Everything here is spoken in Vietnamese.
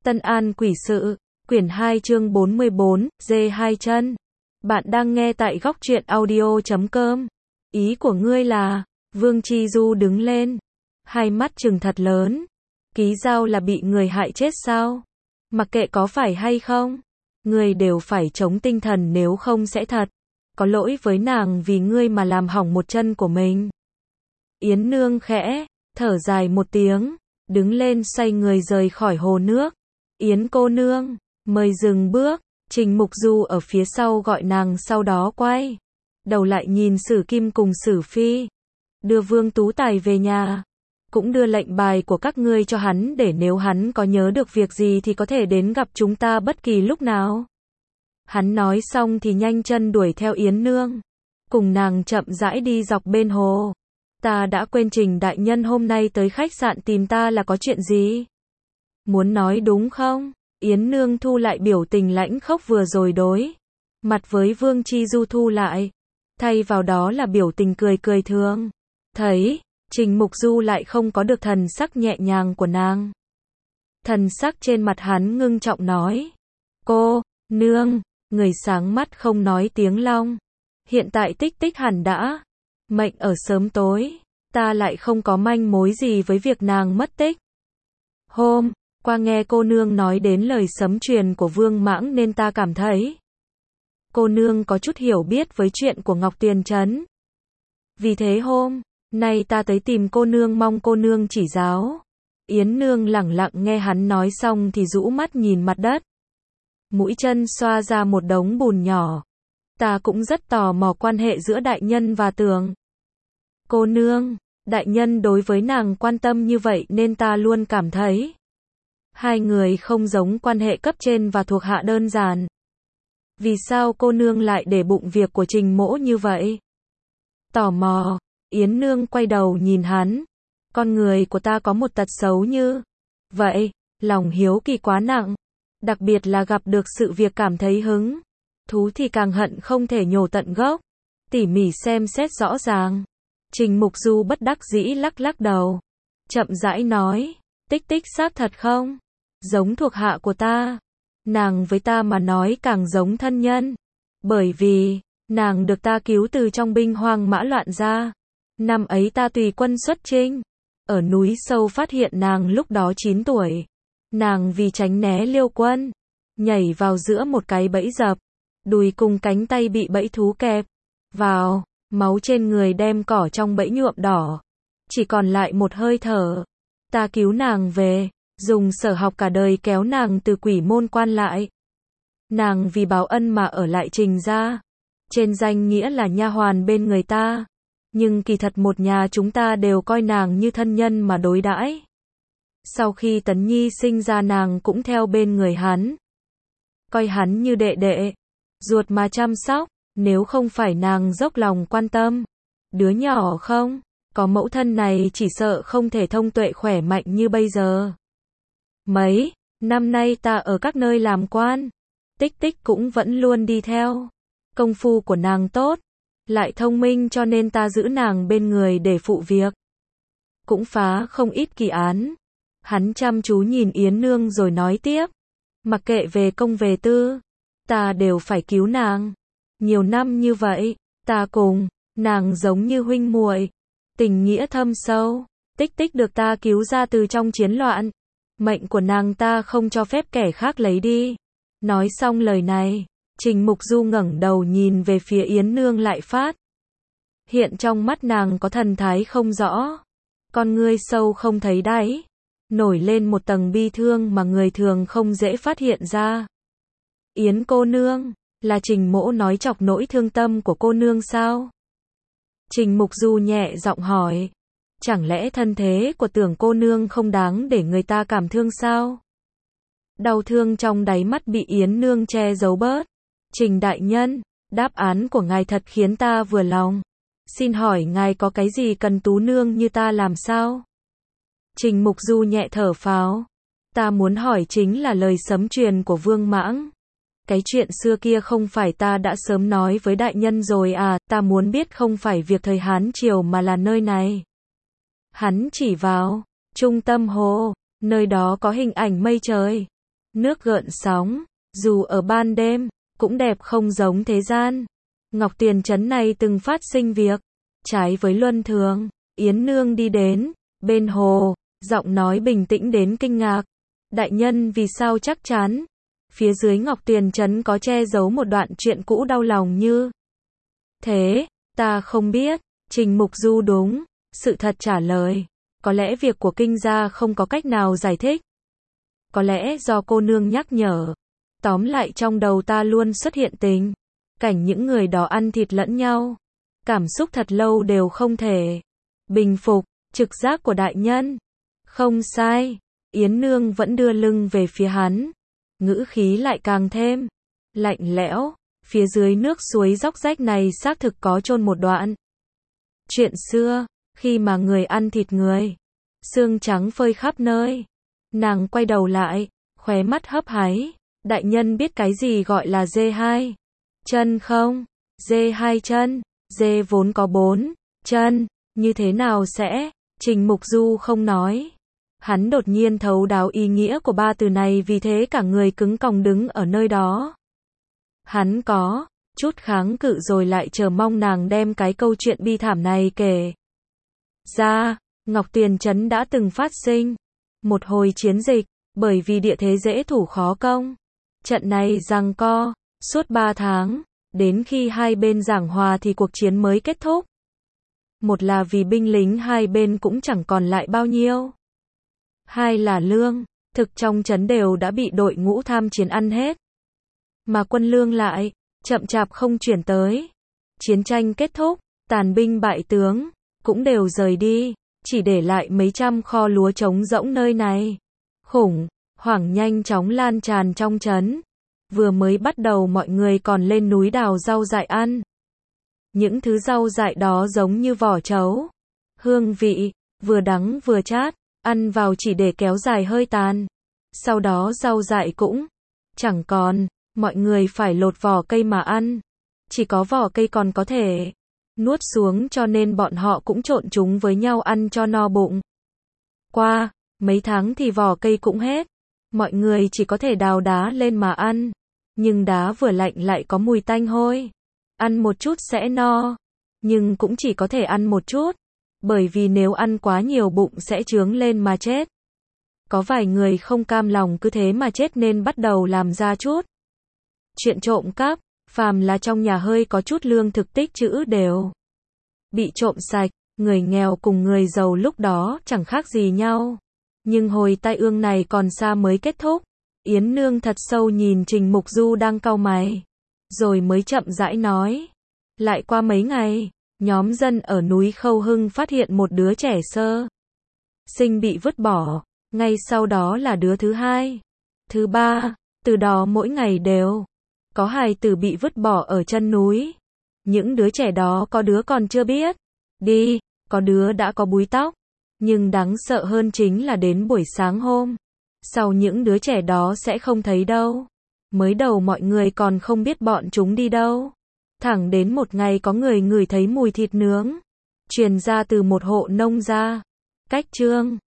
Tân An Quỷ Sự, quyển 2 chương 44, dê hai chân. Bạn đang nghe tại góc truyện audio.com. Ý của ngươi là, Vương Chi Du đứng lên, hai mắt trừng thật lớn. Ký Giao là bị người hại chết sao? Mặc kệ có phải hay không, ngươi đều phải chống tinh thần, nếu không sẽ thật có lỗi với nàng vì ngươi mà làm hỏng một chân của mình. Yến Nương khẽ thở dài một tiếng, đứng lên xoay người rời khỏi hồ nước. Yến cô nương, mời dừng bước. Trình Mục Du ở phía sau gọi nàng, sau đó quay đầu lại nhìn Sử Kim cùng Sử Phi. Đưa Vương Tú Tài về nhà, cũng đưa lệnh bài của các ngươi cho hắn, để nếu hắn có nhớ được việc gì thì có thể đến gặp chúng ta bất kỳ lúc nào. Hắn nói xong thì nhanh chân đuổi theo Yến Nương, cùng nàng chậm rãi đi dọc bên hồ. Ta đã quên Trình đại nhân hôm nay tới khách sạn tìm ta là có chuyện gì? Muốn nói đúng không? Yến Nương thu lại biểu tình lãnh khốc vừa rồi đối mặt với Vương Chi Du thu lại, thay vào đó là biểu tình cười cười thường. Thấy Trình Mục Du lại không có được thần sắc nhẹ nhàng của nàng. Thần sắc trên mặt hắn ngưng trọng nói: cô nương, người sáng mắt không nói tiếng long. Hiện tại Tích Tích hẳn đã mệnh ở sớm tối, ta lại không có manh mối gì với việc nàng mất tích. Hôm qua nghe cô nương nói đến lời sấm truyền của Vương Mãng nên ta cảm thấy cô nương có chút hiểu biết với chuyện của Ngọc Tuyền Trấn. Vì thế hôm nay ta tới tìm cô nương, mong cô nương chỉ giáo. Yến Nương lẳng lặng nghe hắn nói xong thì rũ mắt nhìn mặt đất. Mũi chân xoa ra một đống bùn nhỏ. Ta cũng rất tò mò quan hệ giữa đại nhân và Tường cô nương. Đại nhân đối với nàng quan tâm như vậy nên ta luôn cảm thấy hai người không giống quan hệ cấp trên và thuộc hạ đơn giản. Vì sao cô nương lại để bụng việc của Trình mỗ như vậy? Tò mò, Yến Nương quay đầu nhìn hắn. Con người của ta có một tật xấu như vậy, lòng hiếu kỳ quá nặng. Đặc biệt là gặp được sự việc cảm thấy hứng thú thì càng hận không thể nhổ tận gốc, tỉ mỉ xem xét rõ ràng. Trình Mục Du bất đắc dĩ lắc lắc đầu, chậm rãi nói: Tích Tích xác thật không giống thuộc hạ của ta. Nàng với ta mà nói càng giống thân nhân, bởi vì nàng được ta cứu từ trong binh hoang mã loạn ra. Năm ấy ta tùy quân xuất chinh, ở núi sâu phát hiện nàng lúc đó 9 tuổi. Nàng vì tránh né Liêu quân, nhảy vào giữa một cái bẫy dập, đùi cùng cánh tay bị bẫy thú kẹp vào, máu trên người đem cỏ trong bẫy nhuộm đỏ, chỉ còn lại một hơi thở. Ta cứu nàng về, dùng sở học cả đời kéo nàng từ quỷ môn quan lại. Nàng vì báo ân mà ở lại Trình gia, trên danh nghĩa là nha hoàn bên người ta, nhưng kỳ thật một nhà chúng ta đều coi nàng như thân nhân mà đối đãi. Sau khi Tấn Nhi sinh ra nàng cũng theo bên người hắn, coi hắn như đệ đệ ruột mà chăm sóc. Nếu không phải nàng dốc lòng quan tâm đứa nhỏ không có mẫu thân này, chỉ sợ không thể thông tuệ khỏe mạnh như bây giờ. Mấy năm nay ta ở các nơi làm quan, Tích Tích cũng vẫn luôn đi theo. Công phu của nàng tốt, lại thông minh, cho nên ta giữ nàng bên người để phụ việc, cũng phá không ít kỳ án. Hắn chăm chú nhìn Yến Nương rồi nói tiếp: mặc kệ về công về tư, ta đều phải cứu nàng. Nhiều năm như vậy, ta cùng nàng giống như huynh muội, tình nghĩa thâm sâu. Tích Tích được ta cứu ra từ trong chiến loạn, mệnh của nàng ta không cho phép kẻ khác lấy đi. Nói xong lời này, Trình Mục Du ngẩng đầu nhìn về phía Yến Nương, lại phát hiện trong mắt nàng có thần thái không rõ, con ngươi sâu không thấy đáy, nổi lên một tầng bi thương mà người thường không dễ phát hiện ra. Yến cô nương, là Trình mỗ nói chọc nỗi thương tâm của cô nương sao? Trình Mục Du nhẹ giọng hỏi. Chẳng lẽ thân thế của Tưởng cô nương không đáng để người ta cảm thương sao? Đau thương trong đáy mắt bị Yến Nương che giấu bớt. Trình đại nhân, đáp án của ngài thật khiến ta vừa lòng. Xin hỏi ngài có cái gì cần tú nương như ta làm sao? Trình Mục Du nhẹ thở phào. Ta muốn hỏi chính là lời sấm truyền của Vương Mãng. Cái chuyện xưa kia không phải ta đã sớm nói với đại nhân rồi à? Ta muốn biết không phải việc thời Hán Triều mà là nơi này. Hắn chỉ vào trung tâm hồ, nơi đó có hình ảnh mây trời. nước gợn sóng, dù ở ban đêm, cũng đẹp không giống thế gian. Ngọc Tiền trấn này từng phát sinh việc trái với luân thường. Yến Nương đi đến bên hồ, giọng nói bình tĩnh đến kinh ngạc. Đại nhân vì sao chắc chắn? Phía dưới Ngọc Tiền trấn có che giấu một đoạn chuyện cũ đau lòng như thế, ta không biết. Trình Mục Du đúng sự thật trả lời. Có lẽ việc của kinh gia không có cách nào giải thích. Có lẽ do cô nương nhắc nhở. Tóm lại trong đầu ta luôn xuất hiện tình cảnh những người đó ăn thịt lẫn nhau. Cảm xúc thật lâu đều không thể bình phục. Trực giác của đại nhân. Không sai. Yến Nương vẫn đưa lưng về phía hắn. Ngữ khí lại càng thêm lạnh lẽo. Phía dưới nước suối róc rách này xác thực có chôn một đoạn chuyện xưa, khi mà người ăn thịt người, xương trắng phơi khắp nơi. Nàng quay đầu lại, khóe mắt hấp háy. Đại nhân biết cái gì gọi là dê hai chân không? Dê hai chân, dê vốn có 4 chân, như thế nào sẽ? Trình Mục Du không nói. Hắn đột nhiên thấu đáo ý nghĩa của ba từ này, vì thế cả người cứng còng đứng ở nơi đó. Hắn có chút kháng cự rồi lại chờ mong nàng đem cái câu chuyện bi thảm này kể ra. Ngọc Tiền trấn đã từng phát sinh một hồi chiến dịch, bởi vì địa thế dễ thủ khó công. Trận này giằng co suốt 3 tháng, đến khi hai bên giảng hòa thì cuộc chiến mới kết thúc. Một là vì binh lính hai bên cũng chẳng còn lại bao nhiêu. Hai là lương thực trong trấn đều đã bị đội ngũ tham chiến ăn hết. Mà quân lương lại chậm chạp không chuyển tới. Chiến tranh kết thúc, tàn binh bại tướng cũng đều rời đi, chỉ để lại mấy trăm kho lúa trống rỗng nơi này. Khủng hoảng nhanh chóng lan tràn trong trấn. Vừa mới bắt đầu mọi người còn lên núi đào rau dại ăn. Những thứ rau dại đó giống như vỏ trấu. Hương vị vừa đắng vừa chát, ăn vào chỉ để kéo dài hơi tàn. Sau đó rau dại cũng chẳng còn, mọi người phải lột vỏ cây mà ăn. Chỉ có vỏ cây còn có thể nuốt xuống, cho nên bọn họ cũng trộn chúng với nhau ăn cho no bụng. Qua mấy tháng thì vỏ cây cũng hết. Mọi người chỉ có thể đào đá lên mà ăn. Nhưng đá vừa lạnh lại có mùi tanh hôi. Ăn một chút sẽ no, nhưng cũng chỉ có thể ăn một chút. Bởi vì nếu ăn quá nhiều bụng sẽ chướng lên mà chết. Có vài người không cam lòng cứ thế mà chết nên bắt đầu làm ra chút chuyện trộm cắp. Phàm là trong nhà hơi có chút lương thực tích trữ đều bị trộm sạch. Người nghèo cùng người giàu lúc đó chẳng khác gì nhau. Nhưng hồi tai ương này còn xa mới kết thúc. Yến Nương thật sâu nhìn Trình Mục Du đang cau mày, rồi mới chậm rãi nói. Lại qua mấy ngày, nhóm dân ở núi Khâu Hưng phát hiện một đứa trẻ sơ sinh bị vứt bỏ. Ngay sau đó là đứa thứ hai, thứ ba. Từ đó mỗi ngày đều có hài tử bị vứt bỏ ở chân núi. Những đứa trẻ đó có đứa còn chưa biết đi, có đứa đã có búi tóc. Nhưng đáng sợ hơn chính là đến buổi sáng hôm sau những đứa trẻ đó sẽ không thấy đâu. Mới đầu mọi người còn không biết bọn chúng đi đâu. Thẳng đến một ngày có người ngửi thấy mùi thịt nướng truyền ra từ một hộ nông gia cách Trương